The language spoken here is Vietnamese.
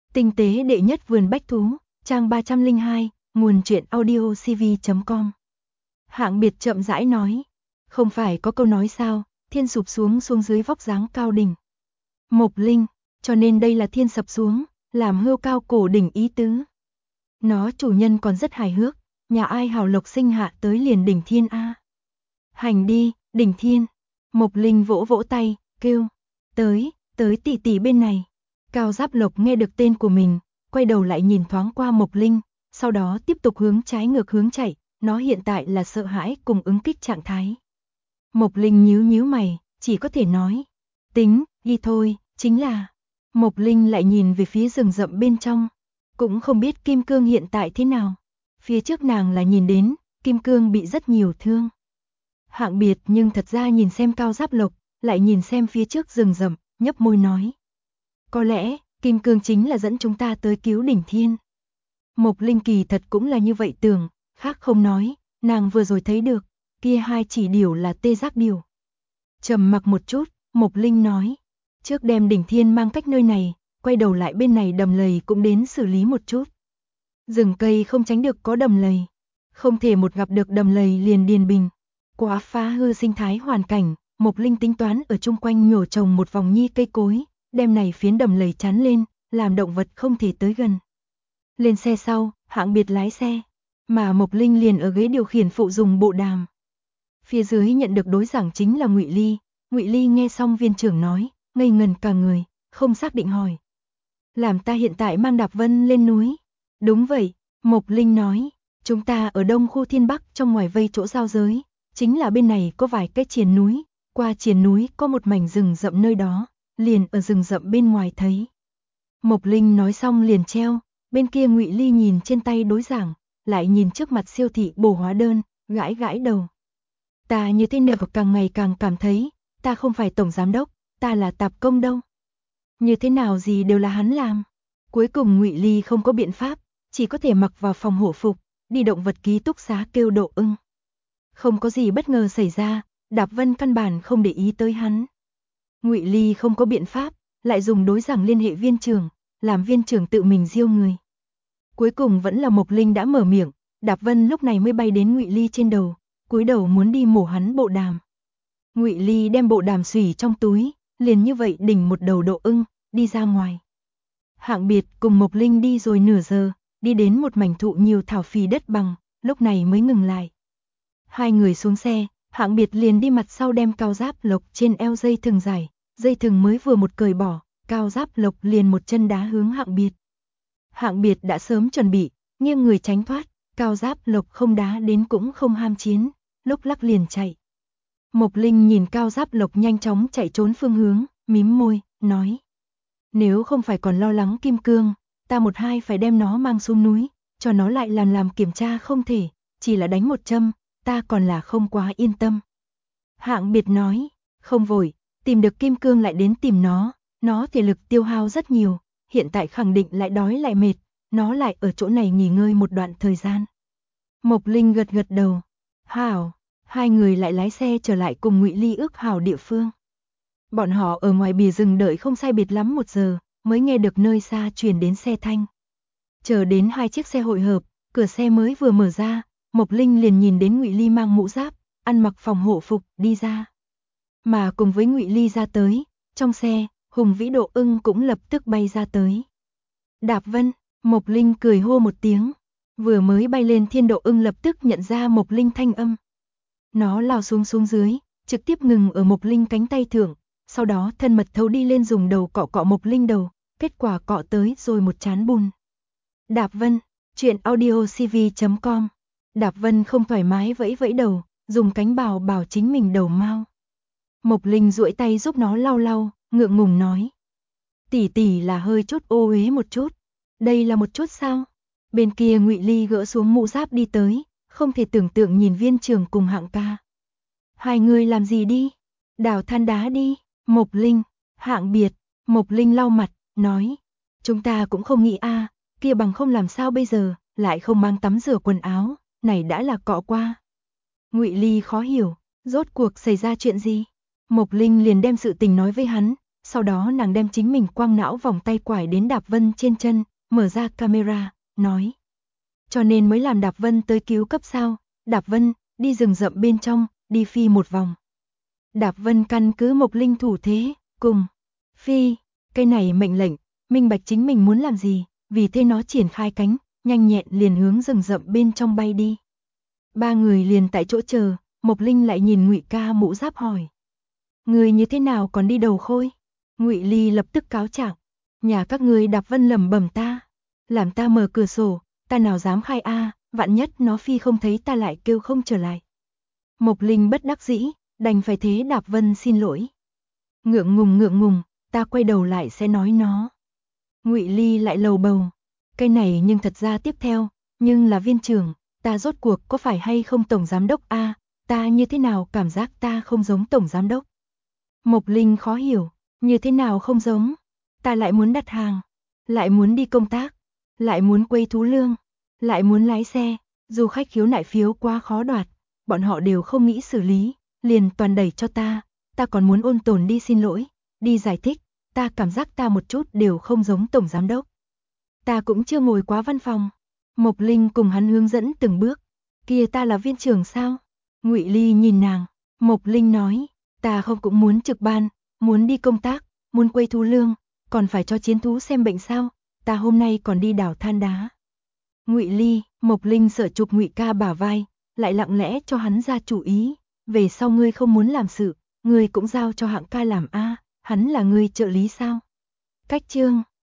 Tinh tế đệ nhất vườn bách thú, trang 302, nguồn truyện audio cv.com. Hạng Biệt chậm rãi nói, không phải có câu nói sao, thiên sụp xuống dưới vóc dáng cao đỉnh. Mộc Linh, cho nên đây là thiên sập xuống, làm hươu cao cổ đỉnh ý tứ. Nó chủ nhân còn rất hài hước, nhà ai hào lộc sinh hạ tới liền đỉnh thiên a. Hành đi, đỉnh thiên. Mộc Linh vỗ vỗ tay, kêu, tới tỷ tỷ bên này. Cao Giáp Lộc nghe được tên của mình, quay đầu lại nhìn thoáng qua Mộc Linh, sau đó tiếp tục hướng trái ngược hướng chạy, nó hiện tại là sợ hãi cùng ứng kích trạng thái. Mộc Linh nhíu mày, chỉ có thể nói, tính, đi thôi, chính là. Mộc Linh lại nhìn về phía rừng rậm bên trong, cũng không biết Kim Cương hiện tại thế nào. Phía trước nàng là nhìn đến, Kim Cương bị rất nhiều thương. Hạng Biệt nhưng thật ra nhìn xem Cao Giáp Lộc, lại nhìn xem phía trước rừng rậm, nhấp môi nói. Có lẽ, Kim Cương chính là dẫn chúng ta tới cứu đỉnh thiên. Mộc Linh kỳ thật cũng là như vậy tưởng, khác không nói, nàng vừa rồi thấy được, kia hai chỉ điểu là tê giác điểu. Trầm mặc một chút, Mộc Linh nói, trước đem đỉnh thiên mang cách nơi này, quay đầu lại bên này đầm lầy cũng đến xử lý một chút. Rừng cây không tránh được có đầm lầy, không thể một gặp được đầm lầy liền điền bình. Quá phá hư sinh thái hoàn cảnh, Mộc Linh tính toán ở chung quanh nhổ trồng một vòng nhi cây cối, đem này phiến đầm lầy chắn lên, làm động vật không thể tới gần. Lên xe sau, Hạng Biệt lái xe, mà Mộc Linh liền ở ghế điều khiển phụ dùng bộ đàm. Phía dưới nhận được đối giảng chính là Ngụy Ly. Ngụy Ly nghe xong viên trưởng nói, ngây ngần cả người, không xác định hỏi. Làm ta hiện tại mang Đạp Vân lên núi. Đúng vậy, Mộc Linh nói, chúng ta ở đông khu Thiên Bắc trong ngoài vây chỗ giao giới, chính là bên này có vài cái triền núi, qua triền núi có một mảnh rừng rậm nơi đó, liền ở rừng rậm bên ngoài thấy. Mộc Linh nói xong liền treo, bên kia Ngụy Ly nhìn trên tay đối giảng, lại nhìn trước mặt siêu thị bổ hóa đơn, gãi đầu. Ta như thế nào càng ngày càng cảm thấy, ta không phải tổng giám đốc, ta là tạp công đâu. Như thế nào gì đều là hắn làm. Cuối cùng Ngụy Ly không có biện pháp, chỉ có thể mặc vào phòng hộ phục, đi động vật ký túc xá kêu Độ Ưng. Không có gì bất ngờ xảy ra, Đạp Vân căn bản không để ý tới hắn. Ngụy Ly không có biện pháp, lại dùng đối giảng liên hệ viên trưởng, làm viên trưởng tự mình diêu người. Cuối cùng vẫn là Mộc Linh đã mở miệng, Đạp Vân lúc này mới bay đến Ngụy Ly trên đầu, cúi đầu muốn đi mổ hắn bộ đàm. Ngụy Ly đem bộ đàm xùy trong túi, liền như vậy đỉnh một đầu Độ Ưng, đi ra ngoài. Hạng Biệt cùng Mộc Linh đi rồi nửa giờ, đi đến một mảnh thụ nhiều thảo phì đất bằng, lúc này mới ngừng lại. Hai người xuống xe, Hạng Biệt liền đi mặt sau đem Cao Giáp Lộc trên eo dây thừng dài, dây thừng mới vừa một cởi bỏ, Cao Giáp Lộc liền một chân đá hướng Hạng Biệt. Hạng Biệt đã sớm chuẩn bị, nghiêng người tránh thoát, Cao Giáp Lộc không đá đến cũng không ham chiến, lúc lắc liền chạy. Mộc Linh nhìn Cao Giáp Lộc nhanh chóng chạy trốn phương hướng, mím môi, nói. Nếu không phải còn lo lắng Kim Cương, ta một hai phải đem nó mang xuống núi, cho nó lại làm kiểm tra không thể, chỉ là đánh một châm, ta còn là không quá yên tâm. Hạng Biệt nói, không vội, tìm được Kim Cương lại đến tìm nó thể lực tiêu hao rất nhiều, hiện tại khẳng định lại đói lại mệt, nó lại ở chỗ này nghỉ ngơi một đoạn thời gian. Mộc Linh gật đầu, hảo, hai người lại lái xe trở lại cùng Ngụy Ly ước hảo địa phương. Bọn họ ở ngoài bìa rừng đợi không sai biệt lắm 1 giờ, mới nghe được nơi xa truyền đến xe thanh. Chờ đến hai chiếc xe hội hợp, cửa xe mới vừa mở ra, Mộc Linh liền nhìn đến Ngụy Ly mang mũ giáp, ăn mặc phòng hộ phục, đi ra. Mà cùng với Ngụy Ly ra tới, trong xe, Hùng Vĩ Độ Ưng cũng lập tức bay ra tới. Đạp Vân, Mộc Linh cười hô một tiếng, vừa mới bay lên thiên Độ Ưng lập tức nhận ra Mộc Linh thanh âm. Nó lao xuống dưới, trực tiếp ngừng ở Mộc Linh cánh tay thượng, sau đó thân mật thấu đi lên dùng đầu cọ Mộc Linh đầu, kết quả cọ tới rồi một chán bùn. Đạp Vân, truyện audio cv.com. Đạp Vân không thoải mái vẫy đầu, dùng cánh bảo chính mình đầu mau. Mộc Linh duỗi tay giúp nó lau, ngượng ngùng nói. Tỷ là hơi chút ô uế một chút. Đây là một chút sao? Bên kia Ngụy Ly gỡ xuống mũ giáp đi tới, không thể tưởng tượng nhìn viên trưởng cùng Hạng ca. Hai người làm gì đi? Đào than đá đi. Mộc Linh, Hạng Biệt. Mộc Linh lau mặt, nói. Chúng ta cũng không nghĩ kia bằng không làm sao bây giờ, lại không mang tắm rửa quần áo, này đã là cọ qua. Ngụy Ly khó hiểu, rốt cuộc xảy ra chuyện gì? Mộc Linh liền đem sự tình nói với hắn, sau đó nàng đem chính mình quang não vòng tay quải đến Đạp Vân trên chân, mở ra camera, nói. Cho nên mới làm Đạp Vân tới cứu cấp sao, Đạp Vân, đi rừng rậm bên trong, đi phi một vòng. Đạp Vân căn cứ Mộc Linh thủ thế, cùng phi, cái này mệnh lệnh, minh bạch chính mình muốn làm gì, vì thế nó triển khai cánh, nhanh nhẹn liền hướng rừng rậm bên trong bay đi. Ba người liền tại chỗ chờ, Mộc Linh lại nhìn Ngụy Ca Mũ Giáp hỏi. Người như thế nào còn đi đầu khôi? Ngụy Ly lập tức cáo trạng. Nhà các ngươi Đạp Vân lẩm bẩm ta. Làm ta mở cửa sổ, ta nào dám khai a, vạn nhất nó phi không thấy ta lại kêu không trở lại. Mộc Linh bất đắc dĩ, đành phải thế Đạp Vân xin lỗi. Ngượng ngùng, ta quay đầu lại sẽ nói nó. Ngụy Ly lại lầu bầu. Cái này nhưng thật ra tiếp theo, nhưng là viên trưởng, ta rốt cuộc có phải hay không tổng giám đốc a, ta như thế nào cảm giác ta không giống tổng giám đốc. Mộc Linh khó hiểu, như thế nào không giống, ta lại muốn đặt hàng, lại muốn đi công tác, lại muốn quay thú lương, lại muốn lái xe, du khách khiếu nại phiếu quá khó đoạt, bọn họ đều không nghĩ xử lý, liền toàn đẩy cho ta còn muốn ôn tồn đi xin lỗi, đi giải thích, ta cảm giác ta một chút đều không giống tổng giám đốc. Ta cũng chưa ngồi quá văn phòng. Mộc Linh cùng hắn hướng dẫn từng bước. Kia ta là viên trưởng sao? Ngụy Ly nhìn nàng, Mộc Linh nói, ta không cũng muốn trực ban, muốn đi công tác, muốn quay thú lương, còn phải cho chiến thú xem bệnh sao? Ta hôm nay còn đi đào than đá. Ngụy Ly, Mộc Linh sợ chụp Ngụy Ca bả vai, lại lặng lẽ cho hắn ra chủ ý, về sau ngươi không muốn làm sự, ngươi cũng giao cho Hạng ca làm a, hắn là ngươi trợ lý sao? Cách chương